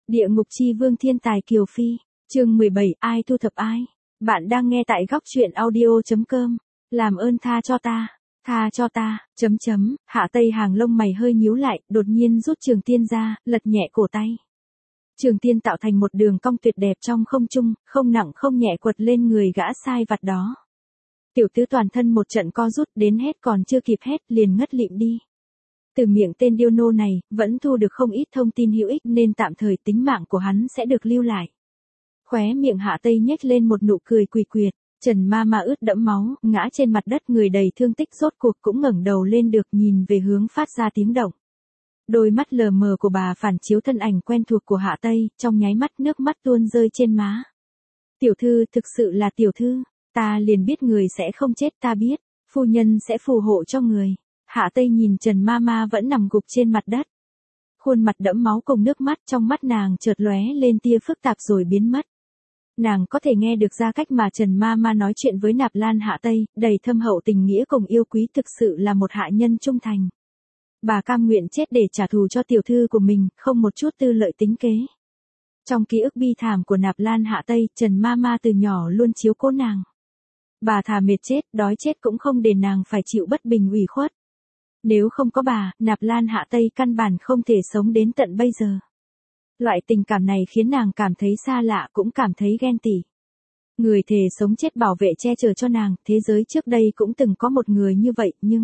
Địa ngục chi vương thiên tài Kiều Phi, chương 17, ai thu thập ai? Bạn đang nghe tại góc truyện audio.com. Làm ơn tha cho ta, Hạ Tây hàng lông mày hơi nhíu lại, đột nhiên rút trường tiên ra, lật nhẹ cổ tay. Trường tiên tạo thành một đường cong tuyệt đẹp trong không trung, không nặng không nhẹ quật lên người gã sai vặt đó. Tiểu tứ toàn thân một trận co rút, đến hét còn chưa kịp hét liền ngất lịm đi. Từ miệng tên điêu nô này, vẫn thu được không ít thông tin hữu ích nên tạm thời tính mạng của hắn sẽ được lưu lại. Khóe miệng Hạ Tây nhếch lên một nụ cười quỷ quyệt, Trần Ma Ma ướt đẫm máu, ngã trên mặt đất người đầy thương tích rốt cuộc cũng ngẩng đầu lên được nhìn về hướng phát ra tiếng động. Đôi mắt lờ mờ của bà phản chiếu thân ảnh quen thuộc của Hạ Tây, trong nháy mắt nước mắt tuôn rơi trên má. Tiểu thư, thực sự là tiểu thư, ta liền biết người sẽ không chết, ta biết, phu nhân sẽ phù hộ cho người. Hạ Tây nhìn Trần Ma Ma vẫn nằm gục trên mặt đất. Khuôn mặt đẫm máu cùng nước mắt, trong mắt nàng chợt lóe lên tia phức tạp rồi biến mất. Nàng có thể nghe được ra cách mà Trần Ma Ma nói chuyện với Nạp Lan Hạ Tây, đầy thâm hậu tình nghĩa cùng yêu quý, thực sự là một hạ nhân trung thành. Bà cam nguyện chết để trả thù cho tiểu thư của mình, không một chút tư lợi tính kế. Trong ký ức bi thảm của Nạp Lan Hạ Tây, Trần Ma Ma từ nhỏ luôn chiếu cố nàng. Bà thà mệt chết, đói chết cũng không để nàng phải chịu bất bình ủy khuất. Nếu không có bà, Nạp Lan Hạ Tây căn bản không thể sống đến tận bây giờ. Loại tình cảm này khiến nàng cảm thấy xa lạ, cũng cảm thấy ghen tị. Người thề sống chết bảo vệ che chở cho nàng, thế giới trước đây cũng từng có một người như vậy, nhưng...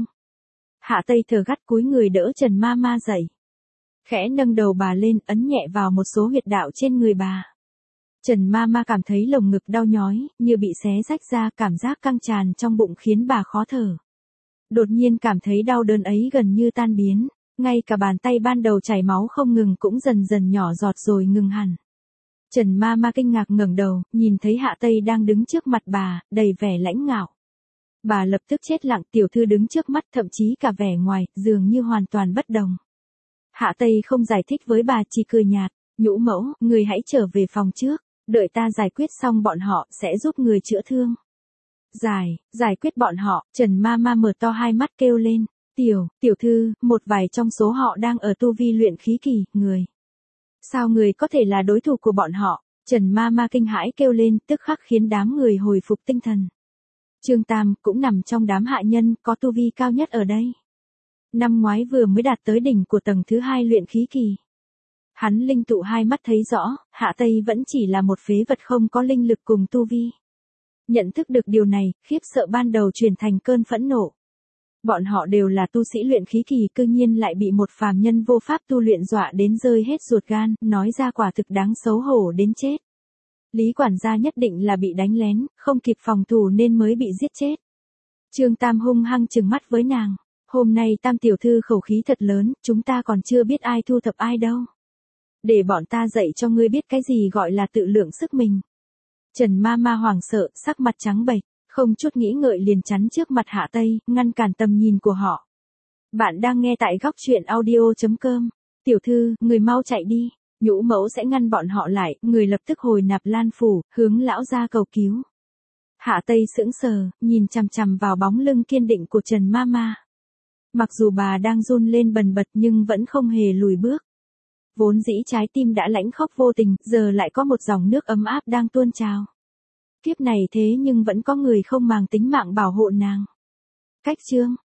Hạ Tây thở gắt cúi người đỡ Trần Ma Ma dậy. Khẽ nâng đầu bà lên, ấn nhẹ vào một số huyệt đạo trên người bà. Trần Ma Ma cảm thấy lồng ngực đau nhói, như bị xé rách ra, cảm giác căng tràn trong bụng khiến bà khó thở. Đột nhiên cảm thấy đau đớn ấy gần như tan biến, ngay cả bàn tay ban đầu chảy máu không ngừng cũng dần dần nhỏ giọt rồi ngừng hẳn. Trần Ma Ma kinh ngạc ngẩng đầu, nhìn thấy Hạ Tây đang đứng trước mặt bà, đầy vẻ lãnh ngạo. Bà lập tức chết lặng, tiểu thư đứng trước mắt, thậm chí cả vẻ ngoài, dường như hoàn toàn bất đồng. Hạ Tây không giải thích với bà, chỉ cười nhạt, nhũ mẫu, người hãy trở về phòng trước, đợi ta giải quyết xong bọn họ, sẽ giúp người chữa thương. Giải quyết bọn họ, Trần Ma Ma mở to hai mắt kêu lên, tiểu thư, một vài trong số họ đang ở tu vi luyện khí kỳ, người. Sao người có thể là đối thủ của bọn họ? Trần Ma Ma kinh hãi kêu lên, tức khắc khiến đám người hồi phục tinh thần. Trương Tam cũng nằm trong đám hạ nhân có tu vi cao nhất ở đây. Năm ngoái vừa mới đạt tới đỉnh của tầng thứ 2 luyện khí kỳ. Hắn linh tụ hai mắt thấy rõ, Hạ Tây vẫn chỉ là một phế vật không có linh lực cùng tu vi. Nhận thức được điều này, khiếp sợ ban đầu chuyển thành cơn phẫn nộ. Bọn họ đều là tu sĩ luyện khí kỳ, cư nhiên lại bị một phàm nhân vô pháp tu luyện dọa đến rơi hết ruột gan, nói ra quả thực đáng xấu hổ đến chết. Lý quản gia nhất định là bị đánh lén, không kịp phòng thủ nên mới bị giết chết. Trương Tam hung hăng trừng mắt với nàng. Hôm nay Tam tiểu thư khẩu khí thật lớn, chúng ta còn chưa biết ai thu thập ai đâu. Để bọn ta dạy cho ngươi biết cái gì gọi là tự lượng sức mình. Trần Ma Ma hoảng sợ, sắc mặt trắng bệch, không chút nghĩ ngợi liền chắn trước mặt Hạ Tây, ngăn cản tầm nhìn của họ. Bạn đang nghe tại góc truyện audio.com. Tiểu thư, người mau chạy đi. Nhũ mẫu sẽ ngăn bọn họ lại, người lập tức hồi Nạp Lan phủ, hướng lão gia cầu cứu. Hạ Tây sững sờ, nhìn chằm chằm vào bóng lưng kiên định của Trần Ma Ma. Mặc dù bà đang run lên bần bật nhưng vẫn không hề lùi bước. Vốn dĩ trái tim đã lãnh khốc vô tình, giờ lại có một dòng nước ấm áp đang tuôn trào. Kiếp này thế nhưng vẫn có người không màng tính mạng bảo hộ nàng. Cách chương